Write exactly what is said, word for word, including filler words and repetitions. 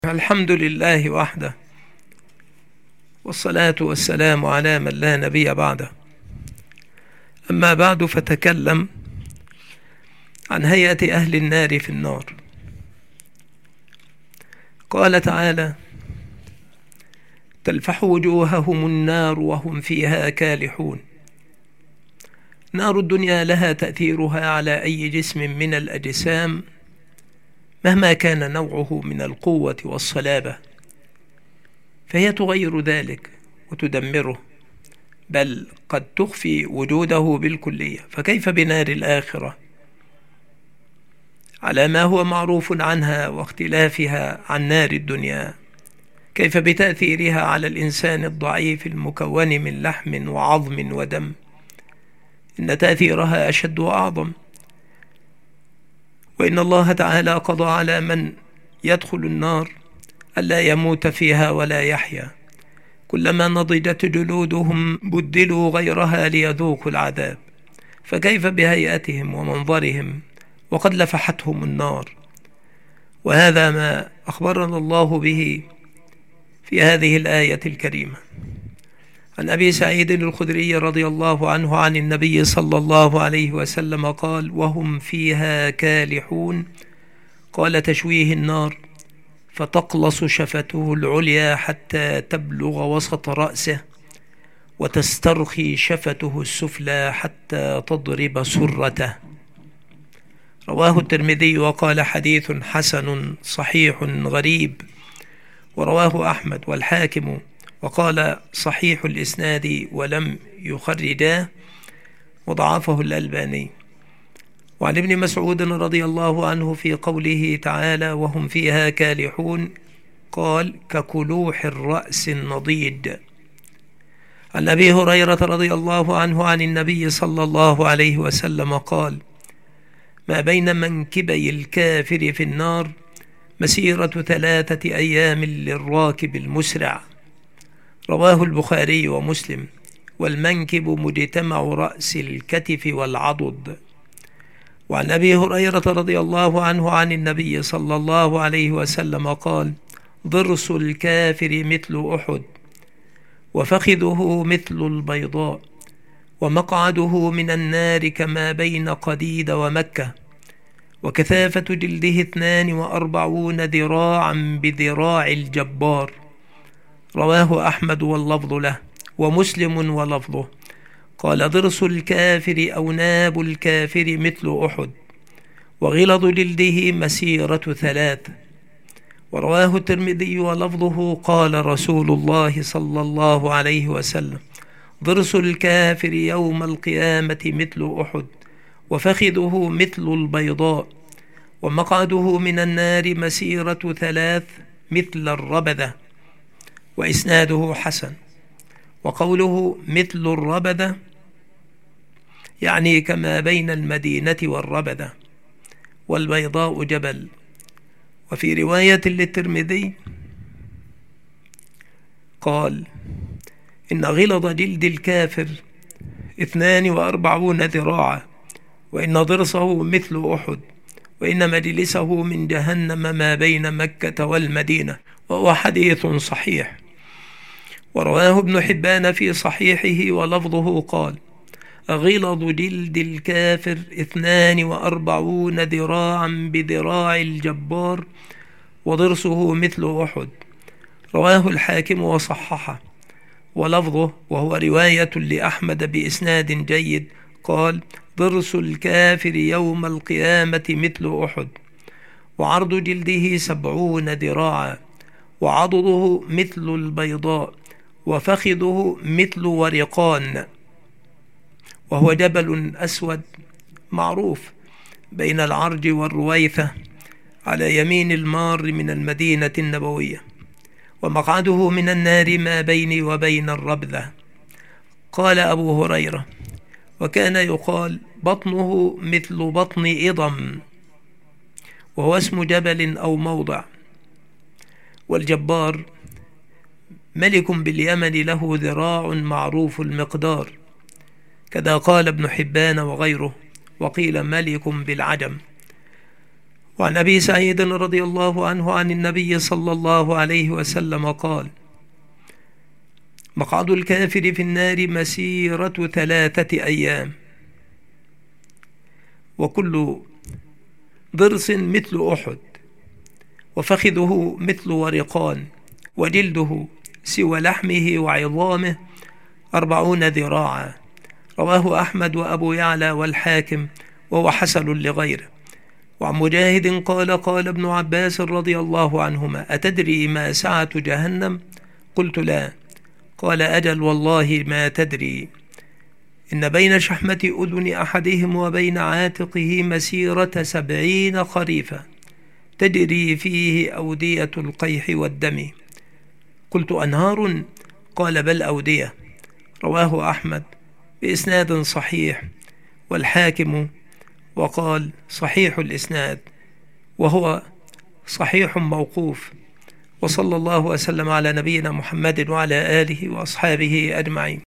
الحمد لله وحده، والصلاة والسلام على من لا نبي بعده. أما بعد، فتكلم عن هيئة أهل النار في النار. قال تعالى: تلفح وجوههم النار وهم فيها كالحون. نار الدنيا لها تأثيرها على أي جسم من الأجسام مهما كان نوعه من القوة والصلابة، فهي تغير ذلك وتدمره، بل قد تخفي وجوده بالكلية. فكيف بنار الآخرة على ما هو معروف عنها واختلافها عن نار الدنيا؟ كيف بتأثيرها على الإنسان الضعيف المكون من لحم وعظم ودم؟ إن تأثيرها أشد وأعظم، وإن الله تعالى قضى على من يدخل النار ألا يموت فيها ولا يحيا. كلما نضجت جلودهم بدلوا غيرها ليذوقوا العذاب. فكيف بهيئتهم ومنظرهم وقد لفحتهم النار؟ وهذا ما أخبرنا الله به في هذه الآية الكريمة. عن أبي سعيد الخدري رضي الله عنه عن النبي صلى الله عليه وسلم قال: وهم فيها كالحون. قال: تشويه النار فتقلص شفته العليا حتى تبلغ وسط رأسه، وتسترخي شفته السفلى حتى تضرب سرته. رواه الترمذي وقال: حديث حسن صحيح غريب. ورواه أحمد والحاكم وقال: صحيح الإسناد ولم يخرجاه، وضعفه الألباني. وعن ابن مسعود رضي الله عنه في قوله تعالى: وهم فيها كالحون، قال: ككلوح الرأس النضيد. عن أبي هريرة رضي الله عنه عن النبي صلى الله عليه وسلم قال: ما بين منكبي الكافر في النار مسيرة ثلاثة أيام للراكب المسرع. رواه البخاري ومسلم. والمنكب مجتمع رأس الكتف والعضد. وعن أبي هريرة رضي الله عنه عن النبي صلى الله عليه وسلم قال: ضرس الكافر مثل أحد، وفخذه مثل البيضاء، ومقعده من النار كما بين قديد ومكة، وكثافة جلده اثنان وأربعون ذراعا بذراع الجبار. رواه أحمد واللفظ له، ومسلم ولفظه. قال: ضرس الكافر أو ناب الكافر مثل أحد، وغلظ جلده مسيرة ثلاث. ورواه الترمذي ولفظه. قال رسول الله صلى الله عليه وسلم: ضرس الكافر يوم القيامة مثل أحد، وفخذه مثل البيضاء، ومقعده من النار مسيرة ثلاث مثل الربذة. وإسناده حسن. وقوله مثل الربذة يعني كما بين المدينة والربذة، والبيضاء جبل. وفي رواية للترمذي قال: إن غلظ جلد الكافر اثنان وأربعون ذراعا، وإن ضرسه مثل أحد، وإن مجلسه من جهنم ما بين مكة والمدينة. وهو حديث صحيح. ورواه ابن حبان في صحيحه ولفظه قال: غلظ جلد الكافر اثنان وأربعون ذراعا بذراع الجبار، وضرسه مثل أحد. رواه الحاكم وصححه. ولفظه وهو رواية لأحمد بإسناد جيد قال: ضرس الكافر يوم القيامة مثل أحد، وعرض جلده سبعون ذراعا، وعضده مثل البيضاء، وفخذه مثل ورقان. وهو جبل أسود معروف بين العرج والرويثة على يمين المار من المدينة النبوية. ومقعده من النار ما بيني وبين الربذة. قال أبو هريرة: وكان يقال بطنه مثل بطن إضم، وهو اسم جبل أو موضع. والجبار ملك باليمن له ذراع معروف المقدار، كذا قال ابن حبان وغيره. وقيل ملك بالعجم. وعن أبي سعيد رضي الله عنه عن النبي صلى الله عليه وسلم قال: مقعد الكافر في النار مسيرة ثلاثة أيام، وكل ضرس مثل أحد، وفخذه مثل ورقان، وجلده سوى لحمه وعظامه أربعون ذراعا. رواه أحمد وأبو يعلى والحاكم، وهو حسن لغيره. وعن مجاهد قال: قال ابن عباس رضي الله عنهما: أتدري ما سعة جهنم؟ قلت: لا. قال: أجل والله ما تدري، إن بين شحمة أذن أحدهم وبين عاتقه مسيرة سبعين خريفا، تجري فيه أودية القيح والدم. قلت: أنهار؟ قال: بل أودية. رواه أحمد بإسناد صحيح، والحاكم وقال صحيح الإسناد، وهو صحيح موقوف. وصلى الله وسلم على نبينا محمد وعلى آله وأصحابه أجمعين.